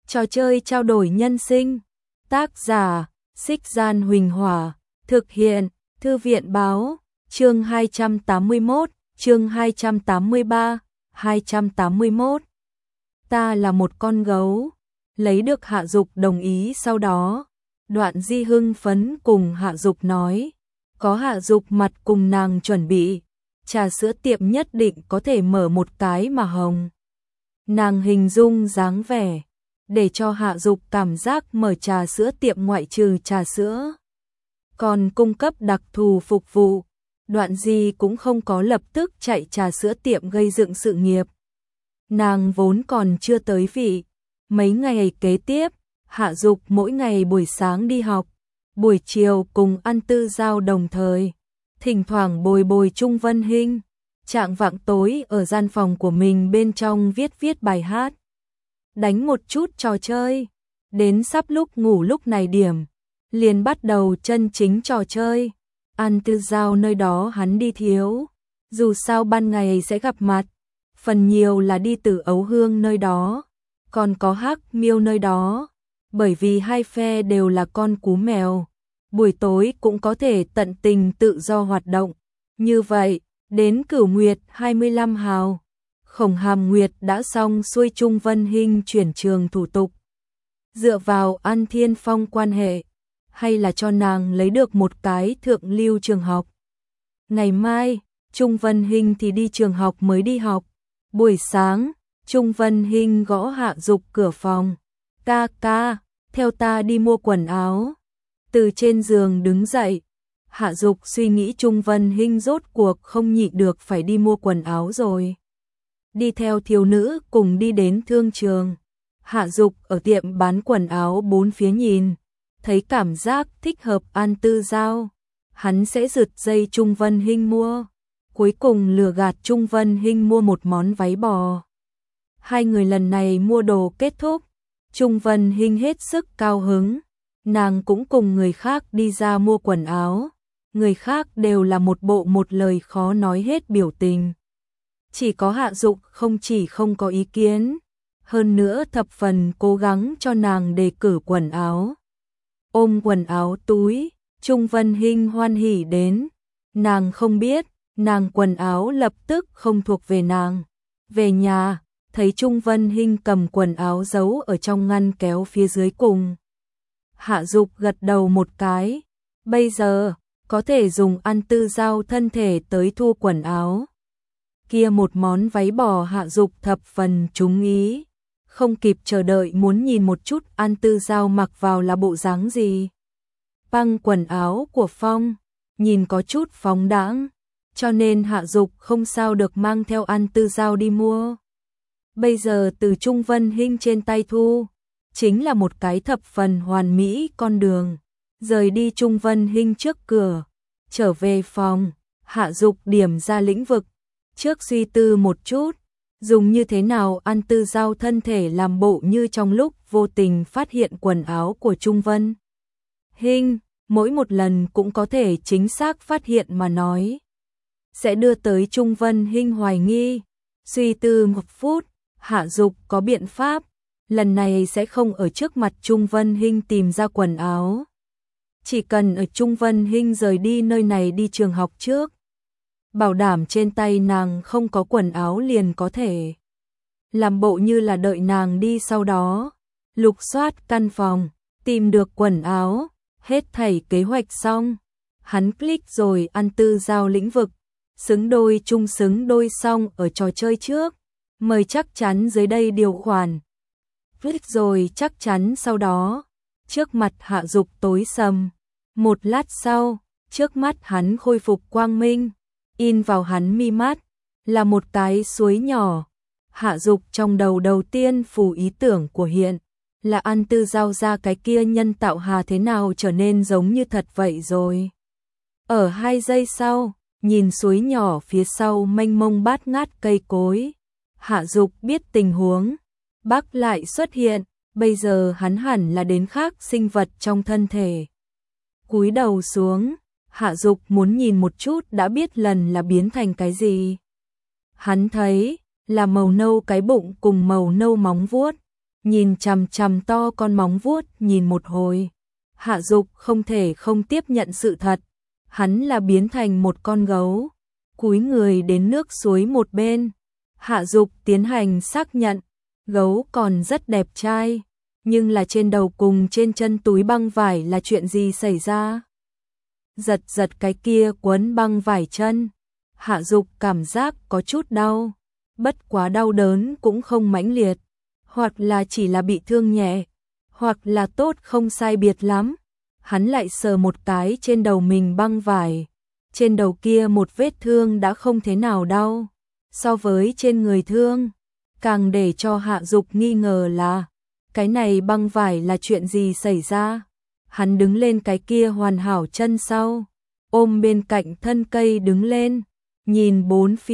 Trò chơi trao đổi nhân sinh. Tác giả: Xích Gian Huỳnh Hỏa. Thực hiện: Thư viện báo. Chương 281, chương 283, 281. Ta là một con gấu. Lấy được Hạ Dục đồng ý sau đó, Đoạn Di hưng phấn cùng Hạ Dục nói. Có Hạ Dục mặt cùng nàng chuẩn bị, trà sữa tiệm nhất định có thể mở một cái mà hồng. Nàng hình dung dáng vẻ, để cho Hạ Dục cảm giác mở trà sữa tiệm ngoại trừ trà sữa, còn cung cấp đặc thù phục vụ. Đoạn Di cũng không có lập tức chạy trà sữa tiệm gây dựng sự nghiệp. Nàng vốn còn chưa tới vị. Mấy ngày kế tiếp, Hạ Dục mỗi ngày buổi sáng đi học, buổi chiều cùng ăn tư giao đồng thời, thỉnh thoảng bồi bồi Trung Vân Hinh, chạng vạng tối ở gian phòng của mình bên trong viết bài hát, đánh một chút trò chơi, đến sắp lúc ngủ lúc này điểm, liền bắt đầu chân chính trò chơi. Ăn tư giao nơi đó hắn đi thiếu, dù sao ban ngày sẽ gặp mặt, phần nhiều là đi từ Ấu Hương nơi đó, còn có Hắc Miêu nơi đó, bởi vì hai phe đều là con cú mèo, buổi tối cũng có thể tận tình tự do hoạt động. Như vậy, đến Cửu Nguyệt 25 hào, Khổng Hàm Nguyệt đã xong xuôi Trung Vân Hinh chuyển trường thủ tục. Dựa vào An Thiên Phong quan hệ, hay là cho nàng lấy được một cái thượng lưu trường học. Ngày mai, Trung Vân Hinh thì đi trường học mới đi học. Buổi sáng, Trung Vân Hinh gõ Hạ Dục cửa phòng. Ca ca, theo ta đi mua quần áo. Từ trên giường đứng dậy, Hạ Dục suy nghĩ Trung Vân Hinh rốt cuộc không nhịn được phải đi mua quần áo rồi. Đi theo thiếu nữ cùng đi đến thương trường. Hạ Dục ở tiệm bán quần áo bốn phía nhìn, thấy cảm giác thích hợp An Tư Giao, hắn sẽ rượt dây Trung Vân Hinh mua. Cuối cùng lừa gạt Trung Vân Hinh mua một món váy bò. Hai người lần này mua đồ kết thúc, Trung Vân Hinh hết sức cao hứng, nàng cũng cùng người khác đi ra mua quần áo, người khác đều là một bộ một lời khó nói hết biểu tình. Chỉ có Hạ Dục không có ý kiến, hơn nữa thập phần cố gắng cho nàng đề cử quần áo. Ôm quần áo túi, Trung Vân Hinh hoan hỉ đến, nàng không biết, nàng quần áo lập tức không thuộc về nàng. Về nhà, thấy Trung Vân Hinh cầm quần áo giấu ở trong ngăn kéo phía dưới cùng. Hạ Dục gật đầu một cái, bây giờ, có thể dùng An Tư Giao thân thể tới thu quần áo. Kia một món váy bò Hạ Dục thập phần trúng ý, không kịp chờ đợi muốn nhìn một chút An Tư Giao mặc vào là bộ dáng gì. Băng quần áo của Phong, nhìn có chút phóng đãng, cho nên Hạ Dục không sao được mang theo An Tư Giao đi mua. Bây giờ từ Trung Vân Hinh trên tay thu, chính là một cái thập phần hoàn mỹ con đường. Rời đi Trung Vân Hinh trước cửa, trở về phòng, Hạ Dục điểm ra lĩnh vực, trước suy tư một chút, dùng như thế nào An Tư Giao thân thể làm bộ như trong lúc vô tình phát hiện quần áo của Trung Vân Hinh, mỗi một lần cũng có thể chính xác phát hiện mà nói, sẽ đưa tới Trung Vân Hinh hoài nghi. Suy tư một phút, Hạ Dục có biện pháp, lần này sẽ không ở trước mặt Trung Vân Hinh tìm ra quần áo. Chỉ cần ở Trung Vân Hinh rời đi nơi này đi trường học trước, bảo đảm trên tay nàng không có quần áo liền có thể làm bộ như là đợi nàng đi, sau đó lục soát căn phòng, tìm được quần áo, hết thảy kế hoạch xong. Hắn click rồi An Tư Giao lĩnh vực, xứng đôi chung xứng đôi xong ở trò chơi trước, mời chắc chắn dưới đây điều khoản. Click rồi chắc chắn sau đó, trước mặt Hạ Dục tối sầm, một lát sau, trước mắt hắn khôi phục quang minh, in vào hắn mi mắt, là một cái suối nhỏ. Hạ Dục trong đầu tiên phủ ý tưởng của hiện, là An Tư Giao ra cái kia nhân tạo hà thế nào trở nên giống như thật vậy rồi. Ở 2 giây sau, nhìn suối nhỏ phía sau mênh mông bát ngát cây cối, Hạ Dục biết tình huống, Bắc lại xuất hiện, bây giờ hắn hẳn là đến khác sinh vật trong thân thể. Cúi đầu xuống, Hạ Dục muốn nhìn một chút đã biết lần là biến thành cái gì. Hắn thấy là màu nâu cái bụng cùng màu nâu móng vuốt, nhìn chằm chằm to con móng vuốt nhìn một hồi. Hạ Dục không thể không tiếp nhận sự thật, hắn là biến thành một con gấu, cúi người đến nước suối một bên. Hạ Dục tiến hành xác nhận, gấu còn rất đẹp trai, nhưng là trên đầu cùng trên chân túi băng vải là chuyện gì xảy ra? Giật giật cái kia quấn băng vải chân, Hạ Dục cảm giác có chút đau, bất quá đau đớn cũng không mãnh liệt, hoặc là chỉ là bị thương nhẹ, hoặc là tốt không sai biệt lắm. Hắn lại sờ một cái trên đầu mình băng vải, trên đầu kia một vết thương đã không thế nào đau, so với trên người thương, càng để cho Hạ Dục nghi ngờ là cái này băng vải là chuyện gì xảy ra. Hắn đứng lên cái kia hoàn hảo chân sau, ôm bên cạnh thân cây đứng lên, nhìn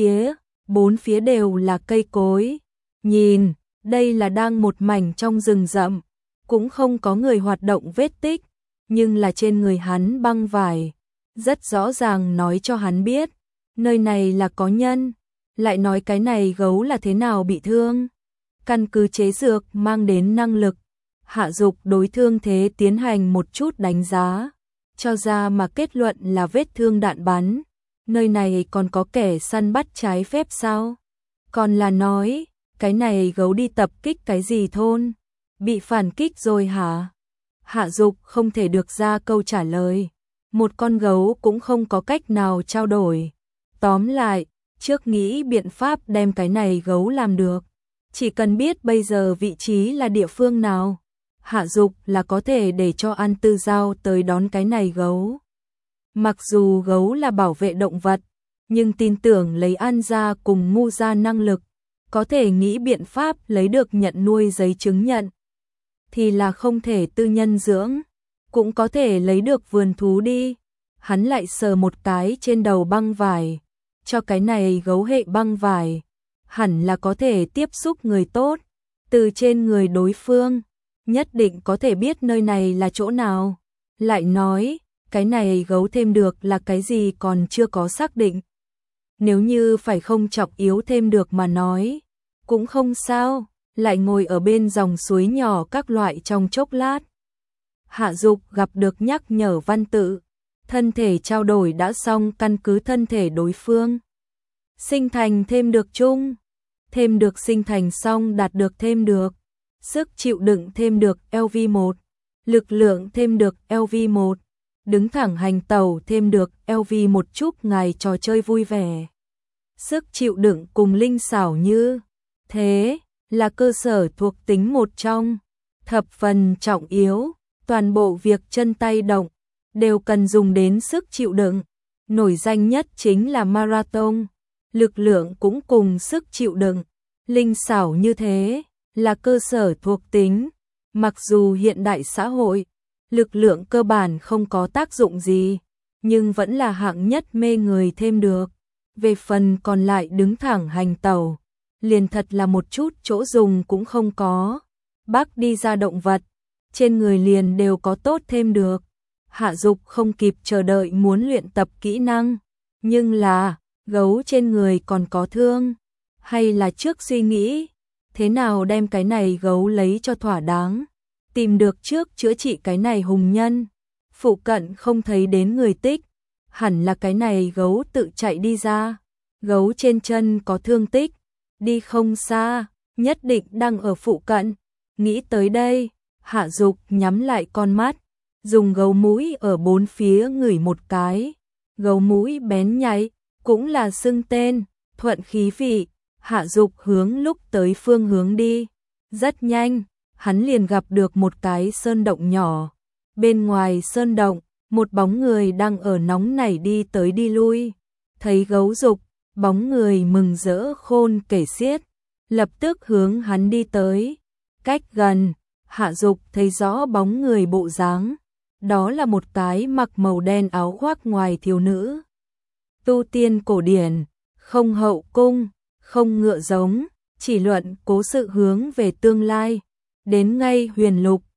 bốn phía đều là cây cối. Nhìn, đây là đang một mảnh trong rừng rậm, cũng không có người hoạt động vết tích, nhưng là trên người hắn băng vải, rất rõ ràng nói cho hắn biết, nơi này là có nhân, lại nói cái này gấu là thế nào bị thương. Căn cứ chế dược mang đến năng lực, Hạ Dục đối thương thế tiến hành một chút đánh giá, cho ra mà kết luận là vết thương đạn bắn. Nơi này còn có kẻ săn bắt trái phép sao? Còn là nói, cái này gấu đi tập kích cái gì thôn? Bị phản kích rồi hả? Hạ Dục không thể được ra câu trả lời. Một con gấu cũng không có cách nào trao đổi. Tóm lại, trước nghĩ biện pháp đem cái này gấu làm được. Chỉ cần biết bây giờ vị trí là địa phương nào, Hạ Dục là có thể để cho An Tư Giao tới đón cái này gấu. Mặc dù gấu là bảo vệ động vật, nhưng tin tưởng lấy An gia cùng Ngu gia năng lực, có thể nghĩ biện pháp lấy được nhận nuôi giấy chứng nhận. Thì là không thể tư nhân dưỡng, cũng có thể lấy được vườn thú đi. Hắn lại sờ một cái trên đầu băng vải, cho cái này gấu hệ băng vải, hẳn là có thể tiếp xúc người tốt, từ trên người đối phương, nhất định có thể biết nơi này là chỗ nào. Lại nói, cái này gấu thêm được là cái gì còn chưa có xác định. Nếu như phải không trọng yếu thêm được mà nói, cũng không sao, lại ngồi ở bên dòng suối nhỏ các loại trong chốc lát. Hạ Dục gặp được nhắc nhở văn tự, thân thể trao đổi đã xong, căn cứ thân thể đối phương. Sinh thành thêm được chung, thêm được sinh thành xong đạt được thêm được. Sức chịu đựng thêm được LV1, lực lượng thêm được LV1, đứng thẳng hành tẩu thêm được LV1, chúc ngài trò chơi vui vẻ. Sức chịu đựng cùng linh xảo như thế là cơ sở thuộc tính một trong, thập phần trọng yếu, toàn bộ việc chân tay động đều cần dùng đến sức chịu đựng. Nổi danh nhất chính là marathon, lực lượng cũng cùng sức chịu đựng, linh xảo như thế là cơ sở thuộc tính. Mặc dù hiện đại xã hội, lực lượng cơ bản không có tác dụng gì, nhưng vẫn là hạng nhất mê người thêm được. Về phần còn lại đứng thẳng hành tẩu, liền thật là một chút chỗ dùng cũng không có. Bác đi ra động vật, trên người liền đều có tốt thêm được. Hạ Dục không kịp chờ đợi muốn luyện tập kỹ năng, nhưng là, gấu trên người còn có thương, hay là trước suy nghĩ, thế nào đem cái này gấu lấy cho thỏa đáng, tìm được trước chữa trị cái này hùng nhân. Phụ cận không thấy đến người tích, hẳn là cái này gấu tự chạy đi ra, gấu trên chân có thương tích, đi không xa, nhất định đang ở phụ cận. Nghĩ tới đây, Hạ Dục nhắm lại con mắt, dùng gấu mũi ở bốn phía ngửi một cái, gấu mũi bén nhạy, cũng là xưng tên, thuận khí vị. Hạ Dục hướng lúc tới phương hướng đi, rất nhanh, hắn liền gặp được một cái sơn động nhỏ. Bên ngoài sơn động, một bóng người đang ở nóng nảy đi tới đi lui. Thấy gấu Dục, bóng người mừng rỡ khôn kể xiết, lập tức hướng hắn đi tới. Cách gần, Hạ Dục thấy rõ bóng người bộ dáng, đó là một cái mặc màu đen áo khoác ngoài thiếu nữ. Tu tiên cổ điển, không hậu cung, không ngựa giống, chỉ luận cố sự hướng về tương lai, đến ngay huyền lục,